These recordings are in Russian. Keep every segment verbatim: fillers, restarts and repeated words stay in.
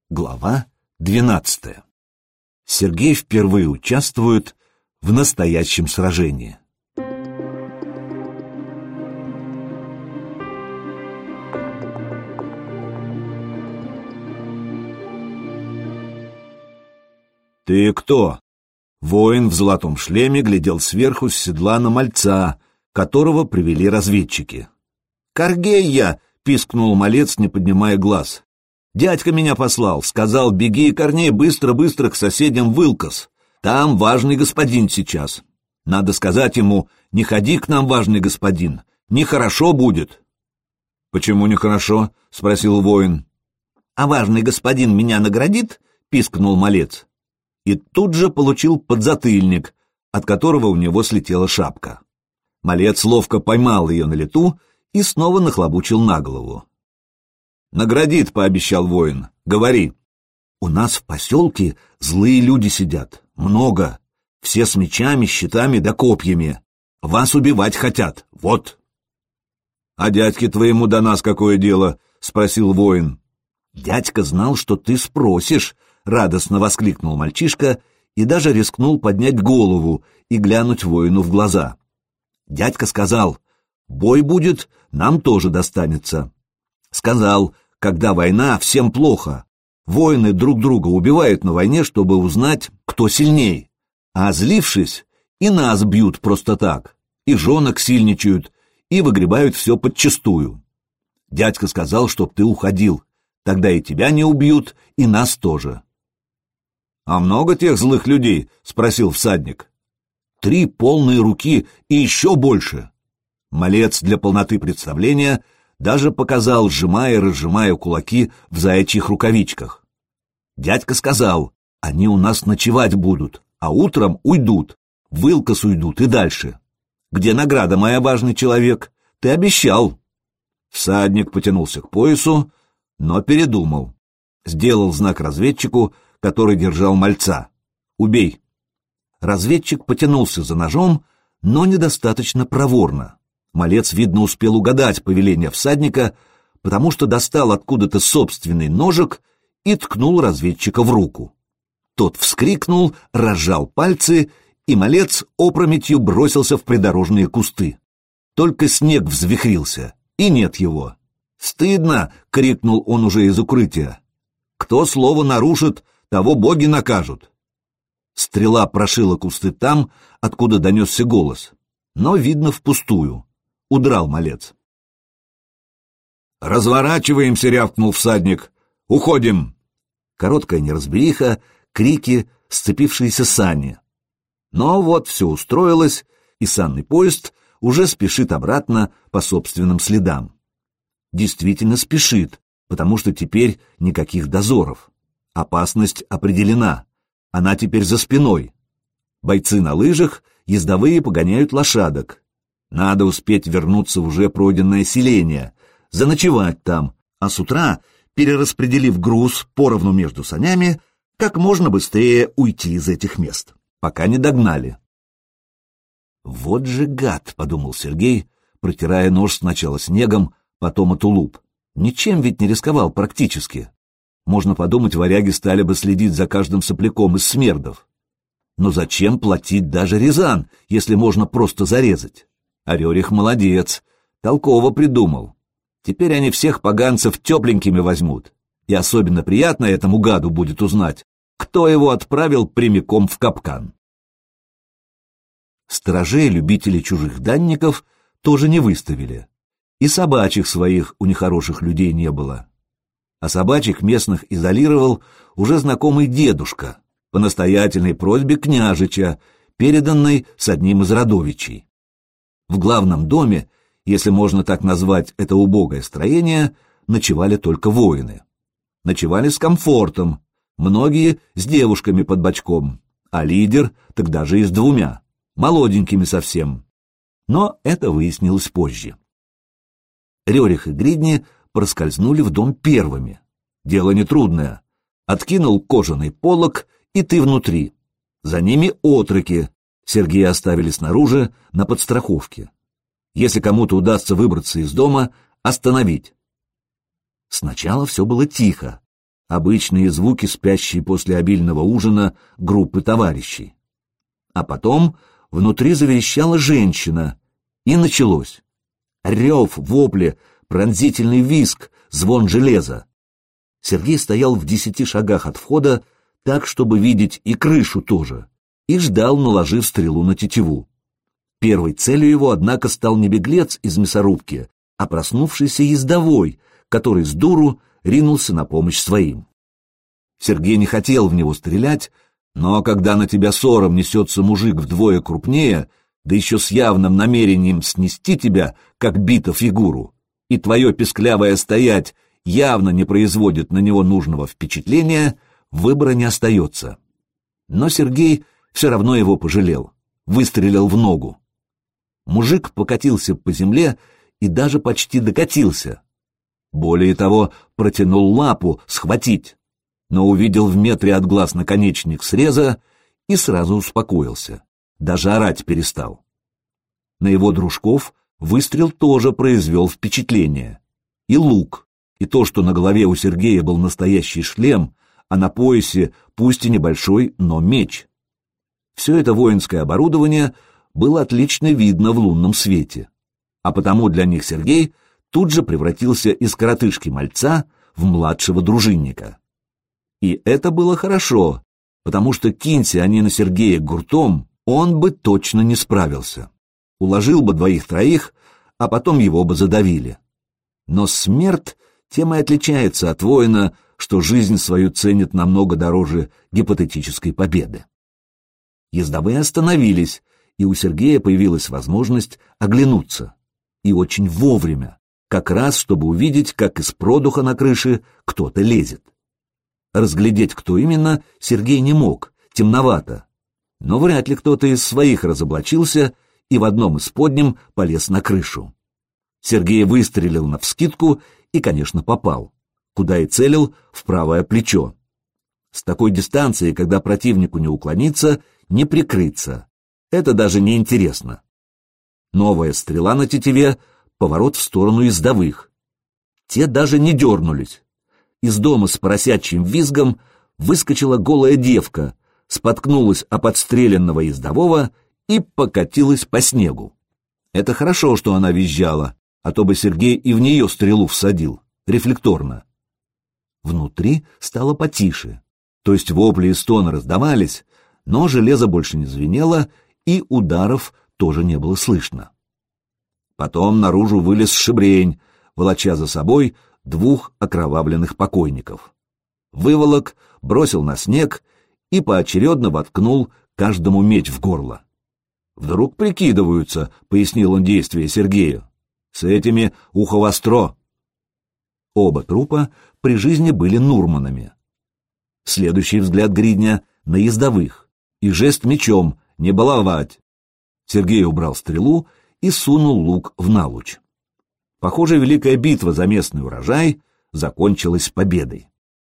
Глава двенадцатая. Сергей впервые участвует в настоящем сражении. «Ты кто?» Воин в золотом шлеме глядел сверху с седла на мальца, которого привели разведчики. «Каргей я!» — пискнул малец, не поднимая глаз. «Дядька меня послал, сказал, беги, Корней, быстро-быстро к соседям в Илкос. Там важный господин сейчас. Надо сказать ему, не ходи к нам, важный господин, нехорошо будет». «Почему нехорошо?» — спросил воин. «А важный господин меня наградит?» — пискнул малец. И тут же получил подзатыльник, от которого у него слетела шапка. Малец ловко поймал ее на лету и снова нахлобучил на голову. «Наградит», — пообещал воин. «Говори». «У нас в поселке злые люди сидят. Много. Все с мечами, щитами да копьями. Вас убивать хотят. Вот». «А дядьке твоему до нас какое дело?» — спросил воин. «Дядька знал, что ты спросишь», — радостно воскликнул мальчишка и даже рискнул поднять голову и глянуть воину в глаза. Дядька сказал, «Бой будет, нам тоже достанется». Сказал, когда война, всем плохо. Воины друг друга убивают на войне, чтобы узнать, кто сильней. А злившись, и нас бьют просто так, и жонок сильничают, и выгребают все подчистую. Дядька сказал, чтоб ты уходил, тогда и тебя не убьют, и нас тоже. «А много тех злых людей?» — спросил всадник. «Три полные руки и еще больше». Малец для полноты представления даже показал, сжимая и разжимая кулаки в заячьих рукавичках. Дядька сказал, они у нас ночевать будут, а утром уйдут, в Илкос уйдут и дальше. Где награда, моя, важный человек? Ты обещал. Всадник потянулся к поясу, но передумал. Сделал знак разведчику, который держал мальца. «Убей». Разведчик потянулся за ножом, но недостаточно проворно. Малец, видно, успел угадать повеление всадника, потому что достал откуда-то собственный ножик и ткнул разведчика в руку. Тот вскрикнул, разжал пальцы, и малец опрометью бросился в придорожные кусты. Только снег взвихрился, и нет его. «Стыдно!» — крикнул он уже из укрытия. «Кто слово нарушит, того боги накажут». Стрела прошила кусты там, откуда донесся голос, но, видно, впустую. Удрал малец. «Разворачиваемся!» — рявкнул всадник. «Уходим!» Короткая неразбериха, крики, сцепившиеся сани. Но вот все устроилось, и санный поезд уже спешит обратно по собственным следам. Действительно спешит, потому что теперь никаких дозоров. Опасность определена. Она теперь за спиной. Бойцы на лыжах, ездовые погоняют лошадок. Надо успеть вернуться в уже пройденное селение, заночевать там, а с утра, перераспределив груз поровну между санями, как можно быстрее уйти из этих мест, пока не догнали. «Вот же гад!» — подумал Сергей, протирая нож сначала снегом, потом от тулуп. Ничем ведь не рисковал практически. Можно подумать, варяги стали бы следить за каждым сопляком из смердов. Но зачем платить даже рязан, если можно просто зарезать? А Рерих молодец, толково придумал. Теперь они всех поганцев тепленькими возьмут. И особенно приятно этому гаду будет узнать, кто его отправил прямиком в капкан. Сторожей, любителей чужих данников, тоже не выставили. И собачьих своих у нехороших людей не было. А собачьих местных изолировал уже знакомый дедушка, по настоятельной просьбе княжича, переданной с одним из родовичей. В главном доме, если можно так назвать это убогое строение, ночевали только воины. Ночевали с комфортом, многие с девушками под бочком, а лидер так даже и с двумя, молоденькими совсем. Но это выяснилось позже. Рерих и Гридни проскользнули в дом первыми. Дело нетрудное. Откинул кожаный полог, и ты внутри. За ними отроки. Сергея оставили снаружи на подстраховке. Если кому-то удастся выбраться из дома, остановить. Сначала все было тихо. обычные звуки, спящие после обильного ужина группы товарищей. А потом внутри заверещала женщина, и началось. Рев, вопли, пронзительный визг, звон железа. Сергей стоял в десяти шагах от входа, так, чтобы видеть и крышу тоже, и ждал, наложив стрелу на тетиву. Первой целью его, однако, стал не беглец из мясорубки, а проснувшийся ездовой, который с дуру ринулся на помощь своим. Сергей не хотел в него стрелять, но когда на тебя сором несется мужик вдвое крупнее, да еще с явным намерением снести тебя, как бита фигуру, и твое песклявое стоять явно не производит на него нужного впечатления, выбора не остается. Но Сергей все равно его пожалел, выстрелил в ногу. Мужик покатился по земле и даже почти докатился. Более того, протянул лапу схватить, но увидел в метре от глаз наконечник среза и сразу успокоился, даже орать перестал. На его дружков выстрел тоже произвел впечатление. И лук, и то, что на голове у Сергея был настоящий шлем, а на поясе пусть и небольшой, но меч. Все это воинское оборудование было отлично видно в лунном свете, а потому для них Сергей тут же превратился из коротышки-мальца в младшего дружинника. И это было хорошо, потому что кинься они на Сергея гуртом, он бы точно не справился. Уложил бы двоих-троих, а потом его бы задавили. Но смерть тем и отличается от воина, что жизнь свою ценит намного дороже гипотетической победы. Ездовые остановились, и у Сергея появилась возможность оглянуться. И очень вовремя, как раз чтобы увидеть, как из продуха на крыше кто-то лезет. Разглядеть, кто именно, Сергей не мог, темновато. Но вряд ли кто-то из своих разоблачился и в одном из подним полез на крышу. Сергей выстрелил навскидку и, конечно, попал. Куда и целил, в правое плечо. С такой дистанции, когда противнику не уклониться, не прикрыться. Это даже не интересно. Новая стрела на тетиве, поворот в сторону ездовых. Те даже не дернулись. Из дома с поросячьим визгом выскочила голая девка, споткнулась о подстреленного ездового и покатилась по снегу. Это хорошо, что она визжала, а то бы Сергей и в нее стрелу всадил, рефлекторно. Внутри стало потише, то есть вопли и стоны раздавались, но железо больше не звенело, и ударов тоже не было слышно. Потом наружу вылез шебрень, волоча за собой двух окровавленных покойников. Выволок, бросил на снег и поочередно воткнул каждому меч в горло. «Вдруг прикидываются», — пояснил он действие Сергею. «С этими ухо востро». Оба трупа при жизни были Нурманами. Следующий взгляд Гридня на ездовых и жест мечом «не баловать». Сергей убрал стрелу и сунул лук в налуч. Похоже, великая битва за местный урожай закончилась победой.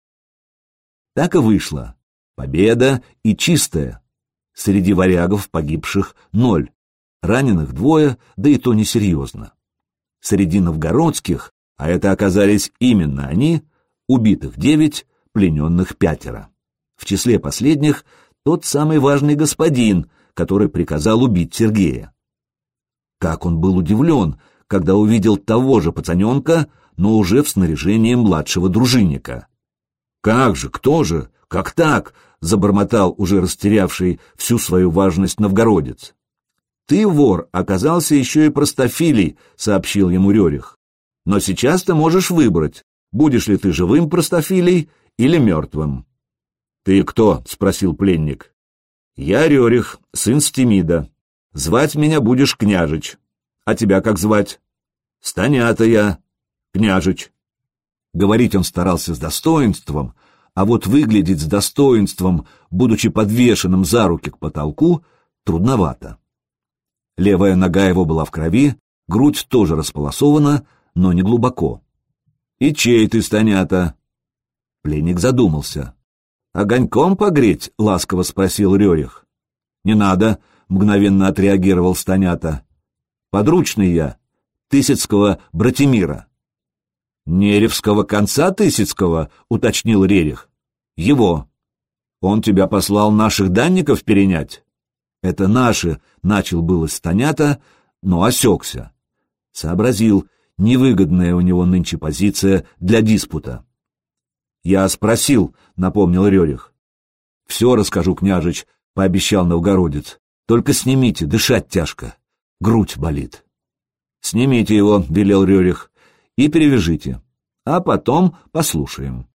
Так и вышло. Победа и чистая. Среди варягов погибших ноль, раненых двое, да и то несерьезно. Среди новгородских, а это оказались именно они, убитых девять, плененных пятеро. В числе последних тот самый важный господин, который приказал убить Сергея. Как он был удивлен, когда увидел того же пацаненка, но уже в снаряжении младшего дружинника. «Как же, кто же? Как так?» — забормотал уже растерявший всю свою важность новгородец. «Ты, вор, оказался еще и простофилей», — сообщил ему Рерих. «Но сейчас ты можешь выбрать, будешь ли ты живым простофилей или мертвым». «Ты кто?» — спросил пленник. «Я Рерих, сын Стемида. Звать меня будешь княжич. А тебя как звать?» «Станята я, княжич». Говорить он старался с достоинством, а вот выглядеть с достоинством, будучи подвешенным за руки к потолку, трудновато. Левая нога его была в крови, грудь тоже располосована, но не глубоко. «И чей ты, Станята?» Пленник задумался. «Огоньком погреть?» — ласково спросил Рерих. «Не надо», — мгновенно отреагировал Станята. «Подручный я, Тысяцкого Братимира». Неревского конца Тысяцкого, уточнил Рерих. Его. Он тебя послал наших данников перенять? Это наши, начал было Станята, но осекся. Сообразил, невыгодная у него нынче позиция для диспута. Я спросил, напомнил Рерих. Все расскажу, княжич, пообещал новгородец. Только снимите, дышать тяжко. Грудь болит. Снимите его, велел Рерих, и перевяжите, а потом послушаем.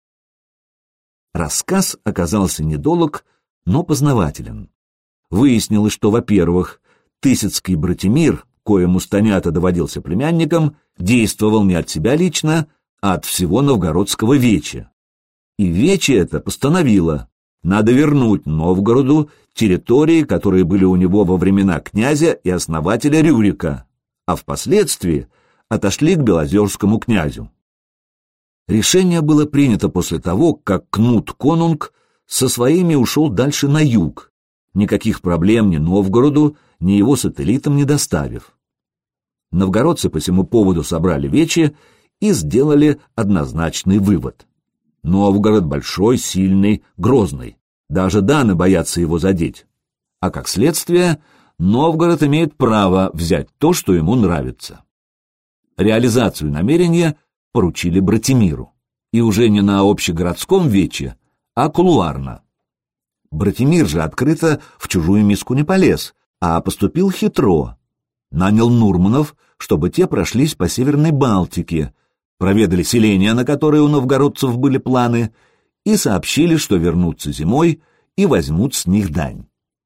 Рассказ оказался недолог, но познавателен. Выяснилось, что, во-первых, Тысяцкий Братимир, коему Станята доводился племянником, действовал не от себя лично, а от всего новгородского веча. И вече это постановило: надо вернуть Новгороду территории, которые были у него во времена князя и основателя Рюрика, а впоследствии отошли к Белозерскому князю. Решение было принято после того, как Кнут Конунг со своими ушел дальше на юг, никаких проблем ни Новгороду, ни его сателлитам не доставив. Новгородцы по всему поводу собрали вече и сделали однозначный вывод. Новгород большой, сильный, грозный. Даже даны боятся его задеть. А как следствие, Новгород имеет право взять то, что ему нравится. Реализацию намерения поручили Братимиру. И уже не на общегородском вече, а кулуарно. Братимир же открыто в чужую миску не полез, а поступил хитро. Нанял нурманов, чтобы те прошлись по Северной Балтике, проведали селения, на которые у новгородцев были планы, и сообщили, что вернутся зимой и возьмут с них дань.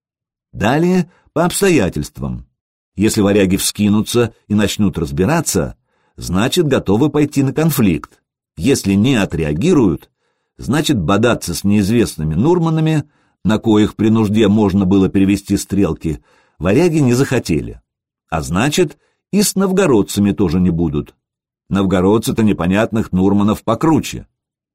Далее по обстоятельствам. Если варяги вскинутся и начнут разбираться, значит, готовы пойти на конфликт. Если не отреагируют, значит, бодаться с неизвестными нурманами, на коих при нужде можно было перевести стрелки, варяги не захотели. А значит, и с новгородцами тоже не будут. Новгородцы-то непонятных нурманов покруче.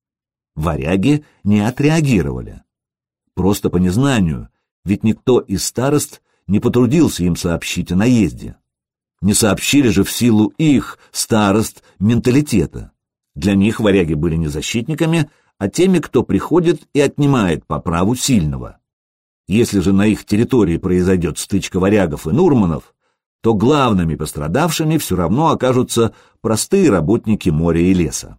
Варяги не отреагировали. Просто по незнанию, ведь никто из старост не потрудился им сообщить о наезде. Не сообщили же в силу их, старост, менталитета. Для них варяги были не защитниками, а теми, кто приходит и отнимает по праву сильного. Если же на их территории произойдет стычка варягов и нурманов, то главными пострадавшими все равно окажутся простые работники моря и леса.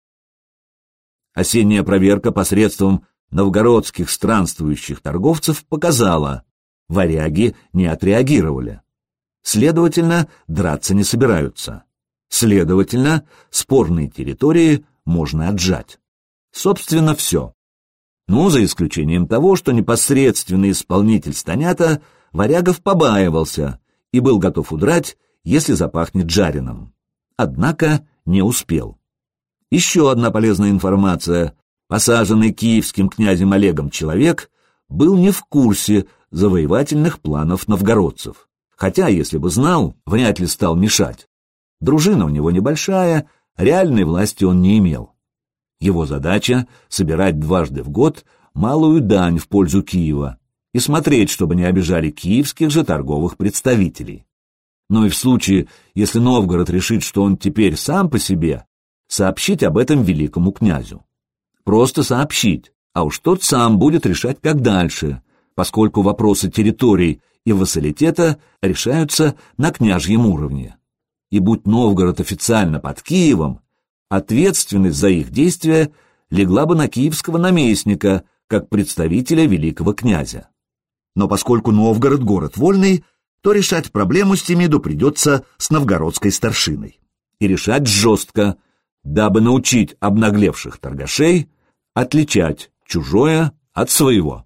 Осенняя проверка посредством новгородских странствующих торговцев показала: варяги не отреагировали. Следовательно, драться не собираются. Следовательно, спорные территории можно отжать. Собственно, все. Ну, за исключением того, что непосредственный исполнитель Станята варягов побаивался и был готов удрать, если запахнет жареным. Однако не успел. Еще одна полезная информация. Посаженный киевским князем Олегом человек был не в курсе завоевательных планов новгородцев. Хотя, если бы знал, вряд ли стал мешать. Дружина у него небольшая, реальной власти он не имел. Его задача — собирать дважды в год малую дань в пользу Киева и смотреть, чтобы не обижали киевских же торговых представителей. Но и в случае, если Новгород решит, что он теперь сам по себе, сообщить об этом великому князю. Просто сообщить, а уж тот сам будет решать, как дальше, поскольку вопросы территорий и вассалитета решаются на княжьем уровне. И будь Новгород официально под Киевом, ответственность за их действия легла бы на киевского наместника, как представителя великого князя. Но поскольку Новгород — город вольный, то решать проблему с Тимиду придется с новгородской старшиной. И решать жестко, дабы научить обнаглевших торгашей отличать чужое от своего.